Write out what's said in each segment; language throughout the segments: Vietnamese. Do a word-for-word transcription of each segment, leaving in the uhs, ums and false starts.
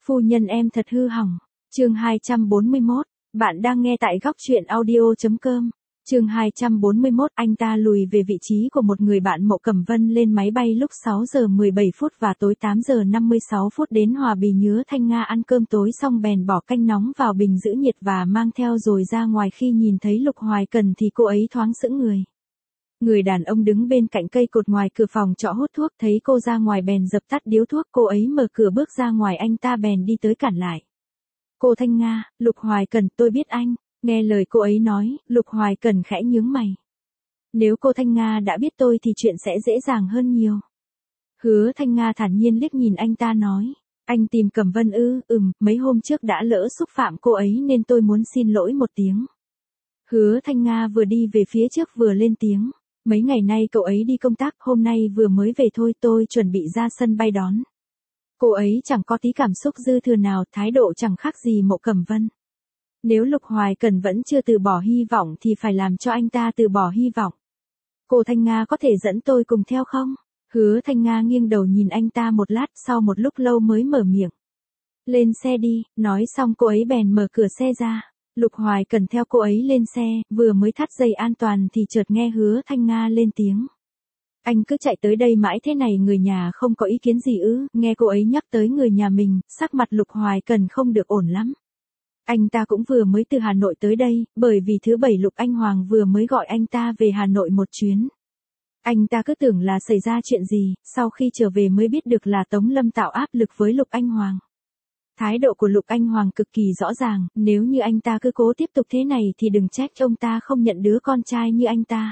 Phu nhân em thật hư hỏng. Chương hai trăm bốn mươi mốt, bạn đang nghe tại góc truyện audio chấm com. Chương hai trăm bốn mươi mốt, anh ta lùi về vị trí của một người bạn. Mộ Cẩm Vân lên máy bay lúc sáu giờ mười bảy phút và tối tám giờ năm mươi sáu phút đến Hòa Bình. Nhớ Thanh Nga ăn cơm tối xong bèn bỏ canh nóng vào bình giữ nhiệt và mang theo rồi ra ngoài. Khi nhìn thấy Lục Hoài Cần thì cô ấy thoáng sững người. Người đàn ông đứng bên cạnh cây cột ngoài cửa phòng trọ hút thuốc, thấy cô ra ngoài bèn dập tắt điếu thuốc. Cô ấy mở cửa bước ra ngoài, anh ta bèn đi tới cản lại. Cô Thanh Nga, Lục Hoài Cần, tôi biết anh. Nghe lời cô ấy nói, Lục Hoài Cần khẽ nhướng mày. Nếu cô Thanh Nga đã biết tôi thì chuyện sẽ dễ dàng hơn nhiều. Hứa Thanh Nga thản nhiên liếc nhìn anh ta nói. Anh tìm Cẩm Vân ư? Ừm, mấy hôm trước đã lỡ xúc phạm cô ấy nên tôi muốn xin lỗi một tiếng. Hứa Thanh Nga vừa đi về phía trước vừa lên tiếng. Mấy ngày nay cậu ấy đi công tác, hôm nay vừa mới về thôi, tôi chuẩn bị ra sân bay đón. Cô ấy chẳng có tí cảm xúc dư thừa nào, thái độ chẳng khác gì Mộ Cẩm Vân. Nếu Lục Hoài Cần vẫn chưa từ bỏ hy vọng thì phải làm cho anh ta từ bỏ hy vọng. Cô Thanh Nga có thể dẫn tôi cùng theo không? Hứa Thanh Nga nghiêng đầu nhìn anh ta một lát, sau một lúc lâu mới mở miệng. Lên xe đi, nói xong cô ấy bèn mở cửa xe ra. Lục Hoài Cần theo cô ấy lên xe, vừa mới thắt dây an toàn thì chợt nghe Hứa Thanh Nga lên tiếng. Anh cứ chạy tới đây mãi thế này, người nhà không có ý kiến gì ư? Nghe cô ấy nhắc tới người nhà mình, sắc mặt Lục Hoài Cần không được ổn lắm. Anh ta cũng vừa mới từ Hà Nội tới đây, bởi vì thứ bảy Lục Anh Hoàng vừa mới gọi anh ta về Hà Nội một chuyến. Anh ta cứ tưởng là xảy ra chuyện gì, sau khi trở về mới biết được là Tống Lâm tạo áp lực với Lục Anh Hoàng. Thái độ của Lục Anh Hoàng cực kỳ rõ ràng, nếu như anh ta cứ cố tiếp tục thế này thì đừng trách ông ta không nhận đứa con trai như anh ta.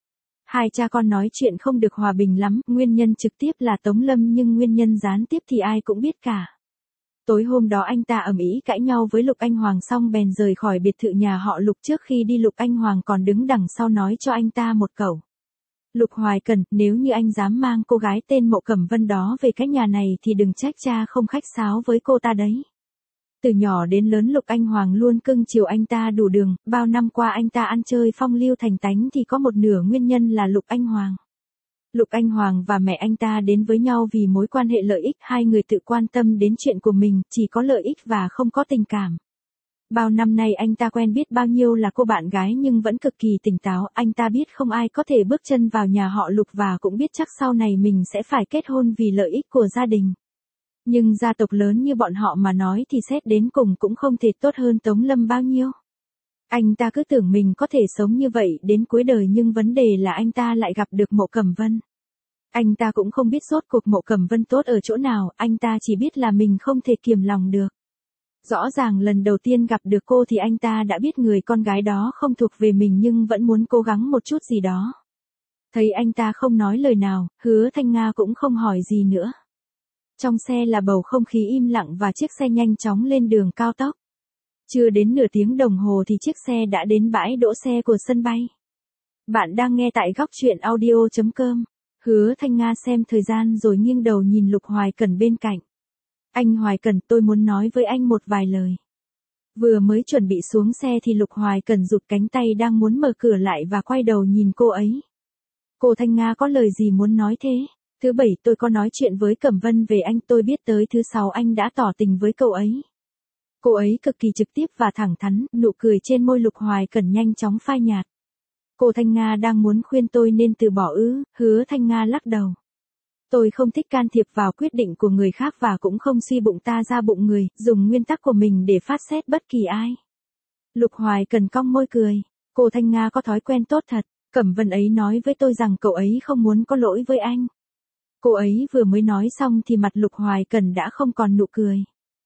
Hai cha con nói chuyện không được hòa bình lắm, nguyên nhân trực tiếp là Tống Lâm nhưng nguyên nhân gián tiếp thì ai cũng biết cả. Tối hôm đó anh ta ầm ĩ cãi nhau với Lục Anh Hoàng xong bèn rời khỏi biệt thự nhà họ Lục. Trước khi đi Lục Anh Hoàng còn đứng đằng sau nói cho anh ta một câu. Lục Hoài Cần, nếu như anh dám mang cô gái tên Mộ Cẩm Vân đó về cái nhà này thì đừng trách cha không khách sáo với cô ta đấy. Từ nhỏ đến lớn Lục Anh Hoàng luôn cưng chiều anh ta đủ đường, bao năm qua anh ta ăn chơi phong lưu thành tánh thì có một nửa nguyên nhân là Lục Anh Hoàng. Lục Anh Hoàng và mẹ anh ta đến với nhau vì mối quan hệ lợi ích, hai người tự quan tâm đến chuyện của mình, chỉ có lợi ích và không có tình cảm. Bao năm nay anh ta quen biết bao nhiêu là cô bạn gái nhưng vẫn cực kỳ tỉnh táo, anh ta biết không ai có thể bước chân vào nhà họ Lục và cũng biết chắc sau này mình sẽ phải kết hôn vì lợi ích của gia đình. Nhưng gia tộc lớn như bọn họ mà nói thì xét đến cùng cũng không thể tốt hơn Tống Lâm bao nhiêu. Anh ta cứ tưởng mình có thể sống như vậy đến cuối đời nhưng vấn đề là anh ta lại gặp được Mộ Cẩm Vân. Anh ta cũng không biết rốt cuộc Mộ Cẩm Vân tốt ở chỗ nào, anh ta chỉ biết là mình không thể kiềm lòng được. Rõ ràng lần đầu tiên gặp được cô thì anh ta đã biết người con gái đó không thuộc về mình nhưng vẫn muốn cố gắng một chút gì đó. Thấy anh ta không nói lời nào, Hứa Thanh Nga cũng không hỏi gì nữa. Trong xe là bầu không khí im lặng và chiếc xe nhanh chóng lên đường cao tốc. Chưa đến nửa tiếng đồng hồ thì chiếc xe đã đến bãi đỗ xe của sân bay. Bạn đang nghe tại góc truyện audio chấm com. Hứa Thanh Nga xem thời gian rồi nghiêng đầu nhìn Lục Hoài Cần bên cạnh. Anh Hoài Cần, tôi muốn nói với anh một vài lời. Vừa mới chuẩn bị xuống xe thì Lục Hoài Cần giục cánh tay đang muốn mở cửa lại và quay đầu nhìn cô ấy. Cô Thanh Nga có lời gì muốn nói thế? Thứ bảy tôi có nói chuyện với Cẩm Vân về anh, tôi biết tới thứ sáu anh đã tỏ tình với cậu ấy. Cô ấy cực kỳ trực tiếp và thẳng thắn, nụ cười trên môi Lục Hoài Cần nhanh chóng phai nhạt. Cô Thanh Nga đang muốn khuyên tôi nên từ bỏ ư? Hứa Thanh Nga lắc đầu. Tôi không thích can thiệp vào quyết định của người khác và cũng không suy bụng ta ra bụng người, dùng nguyên tắc của mình để phát xét bất kỳ ai. Lục Hoài Cần cong môi cười. Cô Thanh Nga có thói quen tốt thật, Cẩm Vân ấy nói với tôi rằng cậu ấy không muốn có lỗi với anh. Cô ấy vừa mới nói xong thì mặt Lục Hoài Cần đã không còn nụ cười.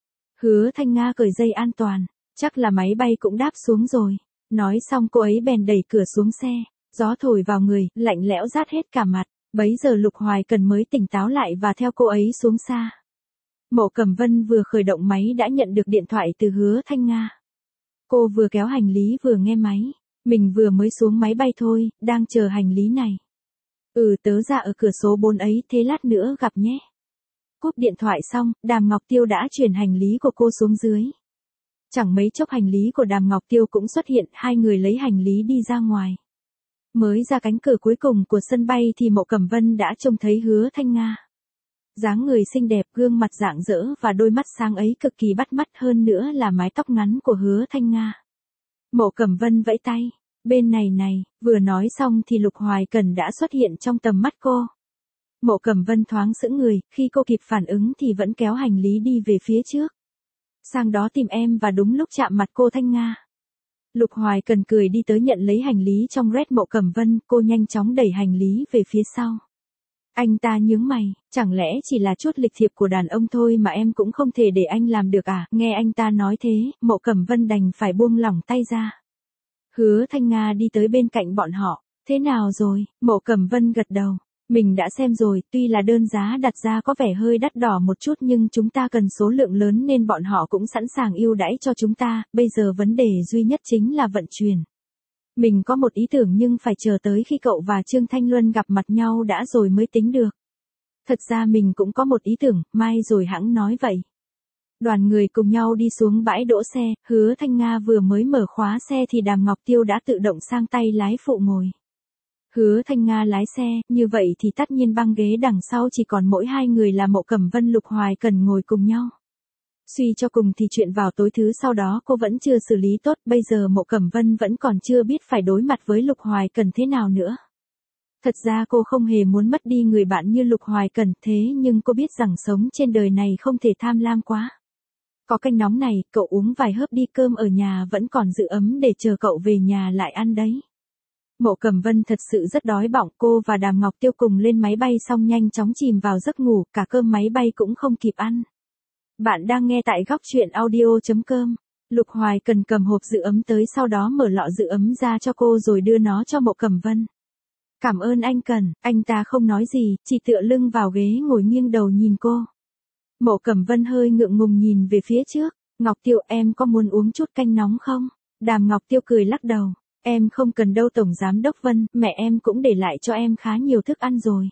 Hứa Thanh Nga cởi dây an toàn, chắc là máy bay cũng đáp xuống rồi. Nói xong cô ấy bèn đẩy cửa xuống xe, gió thổi vào người, lạnh lẽo rát hết cả mặt. Bấy giờ Lục Hoài Cần mới tỉnh táo lại và theo cô ấy xuống xa. Mộ Cẩm Vân vừa khởi động máy đã nhận được điện thoại từ Hứa Thanh Nga. Cô vừa kéo hành lý vừa nghe máy. Mình vừa mới xuống máy bay thôi, đang chờ hành lý này. Ừ, tớ ra ở cửa số bốn ấy, thế lát nữa gặp nhé. Cúp điện thoại xong, Đàm Ngọc Tiêu đã chuyển hành lý của cô xuống dưới. Chẳng mấy chốc hành lý của Đàm Ngọc Tiêu cũng xuất hiện, hai người lấy hành lý đi ra ngoài. Mới ra cánh cửa cuối cùng của sân bay thì Mộ Cẩm Vân đã trông thấy Hứa Thanh Nga. Dáng người xinh đẹp, gương mặt rạng rỡ và đôi mắt sáng ấy cực kỳ bắt mắt, hơn nữa là mái tóc ngắn của Hứa Thanh Nga. Mộ Cẩm Vân vẫy tay, bên này này, vừa nói xong thì Lục Hoài Cần đã xuất hiện trong tầm mắt cô. Mộ Cẩm Vân thoáng sững người, khi cô kịp phản ứng thì vẫn kéo hành lý đi về phía trước. Sang đó tìm em và đúng lúc chạm mặt cô Thanh Nga. Lục Hoài Cần cười đi tới nhận lấy hành lý trong red Mộ Cẩm Vân, cô nhanh chóng đẩy hành lý về phía sau. Anh ta nhướng mày, chẳng lẽ chỉ là chút lịch thiệp của đàn ông thôi mà em cũng không thể để anh làm được à? Nghe anh ta nói thế, Mộ Cẩm Vân đành phải buông lỏng tay ra. Hứa Thanh Nga đi tới bên cạnh bọn họ, thế nào rồi? Mộ Cẩm Vân gật đầu, mình đã xem rồi, tuy là đơn giá đặt ra có vẻ hơi đắt đỏ một chút nhưng chúng ta cần số lượng lớn nên bọn họ cũng sẵn sàng ưu đãi cho chúng ta, bây giờ vấn đề duy nhất chính là vận chuyển. Mình có một ý tưởng nhưng phải chờ tới khi cậu và Trương Thanh Luân gặp mặt nhau đã rồi mới tính được. Thật ra mình cũng có một ý tưởng, mai rồi hãng nói vậy. Đoàn người cùng nhau đi xuống bãi đỗ xe, Hứa Thanh Nga vừa mới mở khóa xe thì Đàm Ngọc Tiêu đã tự động sang tay lái phụ ngồi. Hứa Thanh Nga lái xe, như vậy thì tất nhiên băng ghế đằng sau chỉ còn mỗi hai người là Mộ Cẩm Vân Lục Hoài Cần ngồi cùng nhau. Suy cho cùng thì chuyện vào tối thứ sau đó cô vẫn chưa xử lý tốt, bây giờ Mộ Cẩm Vân vẫn còn chưa biết phải đối mặt với Lục Hoài Cần thế nào nữa. Thật ra cô không hề muốn mất đi người bạn như Lục Hoài Cần, thế nhưng cô biết rằng sống trên đời này không thể tham lam quá. Có canh nóng này, cậu uống vài hớp đi, cơm ở nhà vẫn còn giữ ấm để chờ cậu về nhà lại ăn đấy. Mộ Cẩm Vân thật sự rất đói bỏng, cô và Đàm Ngọc Tiêu cùng lên máy bay xong nhanh chóng chìm vào giấc ngủ, cả cơm máy bay cũng không kịp ăn. Bạn đang nghe tại góc truyện audio chấm com. Lục Hoài Cần cầm hộp giữ ấm tới, sau đó mở lọ giữ ấm ra cho cô rồi đưa nó cho Mộ Cẩm Vân. Cảm ơn anh Cần, anh ta không nói gì, chỉ tựa lưng vào ghế ngồi nghiêng đầu nhìn cô. Mộ Cẩm Vân hơi ngượng ngùng nhìn về phía trước, Ngọc Tiêu em có muốn uống chút canh nóng không? Đàm Ngọc Tiêu cười lắc đầu, em không cần đâu Tổng Giám Đốc Vân, mẹ em cũng để lại cho em khá nhiều thức ăn rồi.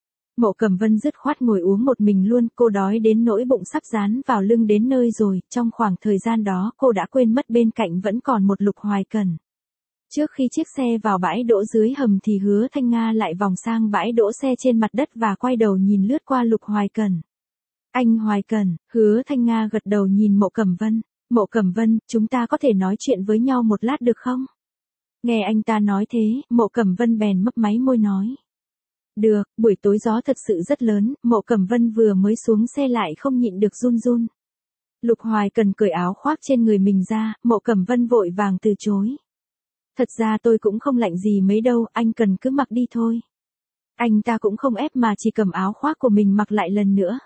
Mộ Cẩm Vân dứt khoát ngồi uống một mình luôn, cô đói đến nỗi bụng sắp dán vào lưng đến nơi rồi, trong khoảng thời gian đó cô đã quên mất bên cạnh vẫn còn một Lục Hoài Cần. Trước khi chiếc xe vào bãi đỗ dưới hầm thì Hứa Thanh Nga lại vòng sang bãi đỗ xe trên mặt đất và quay đầu nhìn lướt qua Lục Hoài Cần. Anh Hoài Cần, Hứa Thanh Nga gật đầu nhìn Mộ Cẩm Vân. Mộ Cẩm Vân, chúng ta có thể nói chuyện với nhau một lát được không? Nghe anh ta nói thế, Mộ Cẩm Vân bèn mấp máy môi nói. Được, buổi tối gió thật sự rất lớn, Mộ Cẩm Vân vừa mới xuống xe lại không nhịn được run run. Lục Hoài Cần cởi áo khoác trên người mình ra, Mộ Cẩm Vân vội vàng từ chối. Thật ra tôi cũng không lạnh gì mấy đâu, anh Cần cứ mặc đi thôi. Anh ta cũng không ép mà chỉ cầm áo khoác của mình mặc lại lần nữa.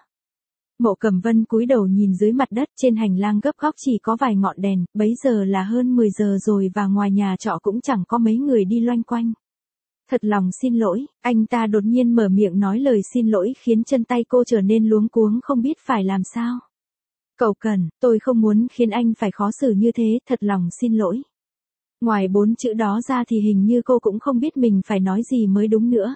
Mộ Cẩm Vân cúi đầu nhìn dưới mặt đất, trên hành lang gấp góc chỉ có vài ngọn đèn, bấy giờ là hơn mười giờ rồi và ngoài nhà trọ cũng chẳng có mấy người đi loanh quanh. Thật lòng xin lỗi, anh ta đột nhiên mở miệng nói lời xin lỗi khiến chân tay cô trở nên luống cuống không biết phải làm sao. Cậu Cần, tôi không muốn khiến anh phải khó xử như thế, thật lòng xin lỗi. Ngoài bốn chữ đó ra thì hình như cô cũng không biết mình phải nói gì mới đúng nữa.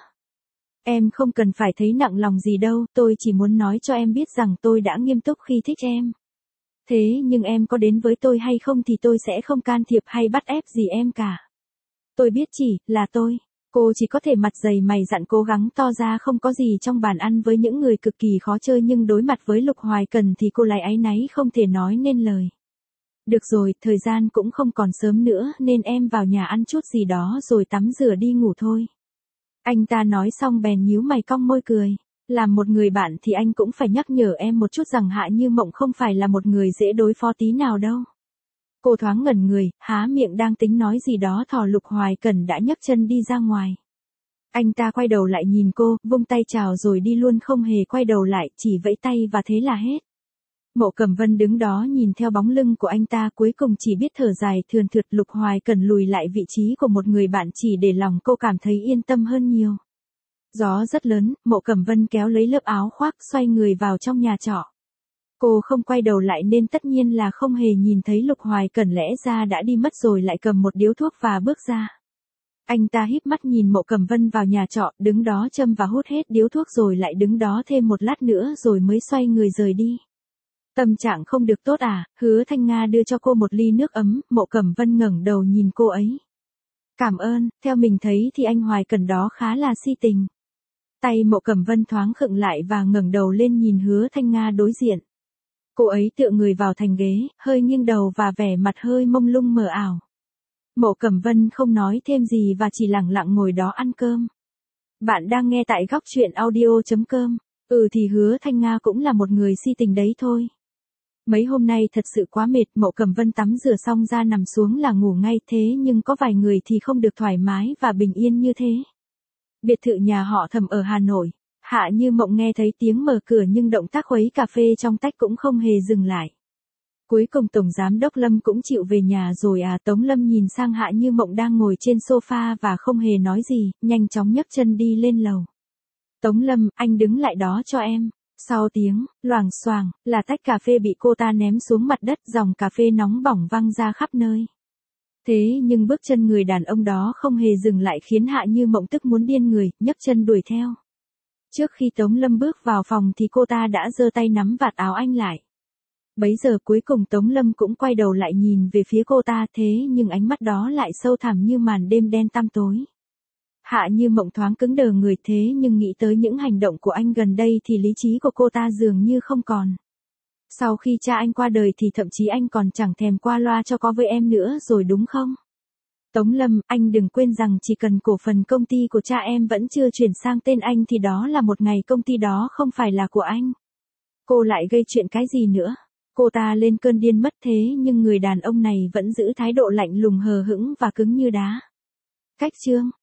Em không cần phải thấy nặng lòng gì đâu, tôi chỉ muốn nói cho em biết rằng tôi đã nghiêm túc khi thích em. Thế nhưng em có đến với tôi hay không thì tôi sẽ không can thiệp hay bắt ép gì em cả. Tôi biết chỉ là tôi. Cô chỉ có thể mặt dày mày dặn cố gắng to ra không có gì trong bàn ăn với những người cực kỳ khó chơi, nhưng đối mặt với Lục Hoài Cần thì cô lại áy náy không thể nói nên lời. Được rồi, thời gian cũng không còn sớm nữa nên em vào nhà ăn chút gì đó rồi tắm rửa đi ngủ thôi. Anh ta nói xong bèn nhíu mày cong môi cười. Làm một người bạn thì anh cũng phải nhắc nhở em một chút rằng Hạ Như Mộng không phải là một người dễ đối phó tí nào đâu. Cô thoáng ngẩn người, há miệng đang tính nói gì đó thò Lục Hoài Cần đã nhấc chân đi ra ngoài. Anh ta quay đầu lại nhìn cô, vung tay chào rồi đi luôn không hề quay đầu lại, chỉ vẫy tay và thế là hết. Mộ Cẩm Vân đứng đó nhìn theo bóng lưng của anh ta, cuối cùng chỉ biết thở dài thườn thượt. Lục Hoài Cần lùi lại vị trí của một người bạn chỉ để lòng cô cảm thấy yên tâm hơn nhiều. Gió rất lớn, Mộ Cẩm Vân kéo lấy lớp áo khoác xoay người vào trong nhà trọ. Cô không quay đầu lại nên tất nhiên là không hề nhìn thấy Lục Hoài Cần lẽ ra đã đi mất rồi lại cầm một điếu thuốc và bước ra. Anh ta híp mắt nhìn Mộ Cẩm Vân vào nhà trọ, đứng đó châm và hút hết điếu thuốc rồi lại đứng đó thêm một lát nữa rồi mới xoay người rời đi. Tâm trạng không được tốt à? Hứa Thanh Nga đưa cho cô một ly nước ấm, Mộ Cẩm Vân ngẩng đầu nhìn cô ấy. Cảm ơn, theo mình thấy thì anh Hoài Cần đó khá là si tình. Tay Mộ Cẩm Vân thoáng khựng lại và ngẩng đầu lên nhìn Hứa Thanh Nga đối diện. Cô ấy tựa người vào thành ghế, hơi nghiêng đầu và vẻ mặt hơi mông lung mờ ảo. Mộ Cẩm Vân không nói thêm gì và chỉ lặng lặng ngồi đó ăn cơm. Bạn đang nghe tại góc truyện audio chấm com. Ừ thì Hứa Thanh Nga cũng là một người si tình đấy thôi. Mấy hôm nay thật sự quá mệt, Mộ Cẩm Vân tắm rửa xong ra nằm xuống là ngủ ngay, thế nhưng có vài người thì không được thoải mái và bình yên như thế. Biệt thự nhà họ Thẩm ở Hà Nội, Hạ Như Mộng nghe thấy tiếng mở cửa nhưng động tác khuấy cà phê trong tách cũng không hề dừng lại. Cuối cùng Tổng Giám đốc Lâm cũng chịu về nhà rồi à. Tống Lâm nhìn sang Hạ Như Mộng đang ngồi trên sofa và không hề nói gì, nhanh chóng nhấc chân đi lên lầu. Tống Lâm, anh đứng lại đó cho em. Sau tiếng, loảng xoảng, là tách cà phê bị cô ta ném xuống mặt đất, dòng cà phê nóng bỏng văng ra khắp nơi. Thế nhưng bước chân người đàn ông đó không hề dừng lại khiến Hạ Như Mộng tức muốn điên người, nhấc chân đuổi theo. Trước khi Tống Lâm bước vào phòng thì cô ta đã giơ tay nắm vạt áo anh lại. Bấy giờ cuối cùng Tống Lâm cũng quay đầu lại nhìn về phía cô ta, thế nhưng ánh mắt đó lại sâu thẳm như màn đêm đen tăm tối. Hạ Như Mộng thoáng cứng đờ người, thế nhưng nghĩ tới những hành động của anh gần đây thì lý trí của cô ta dường như không còn. Sau khi cha anh qua đời thì thậm chí anh còn chẳng thèm qua loa cho có với em nữa rồi đúng không? Tống Lâm, anh đừng quên rằng chỉ cần cổ phần công ty của cha em vẫn chưa chuyển sang tên anh thì đó là một ngày công ty đó không phải là của anh. Cô lại gây chuyện cái gì nữa? Cô ta lên cơn điên mất, thế nhưng người đàn ông này vẫn giữ thái độ lạnh lùng hờ hững và cứng như đá. Cách chương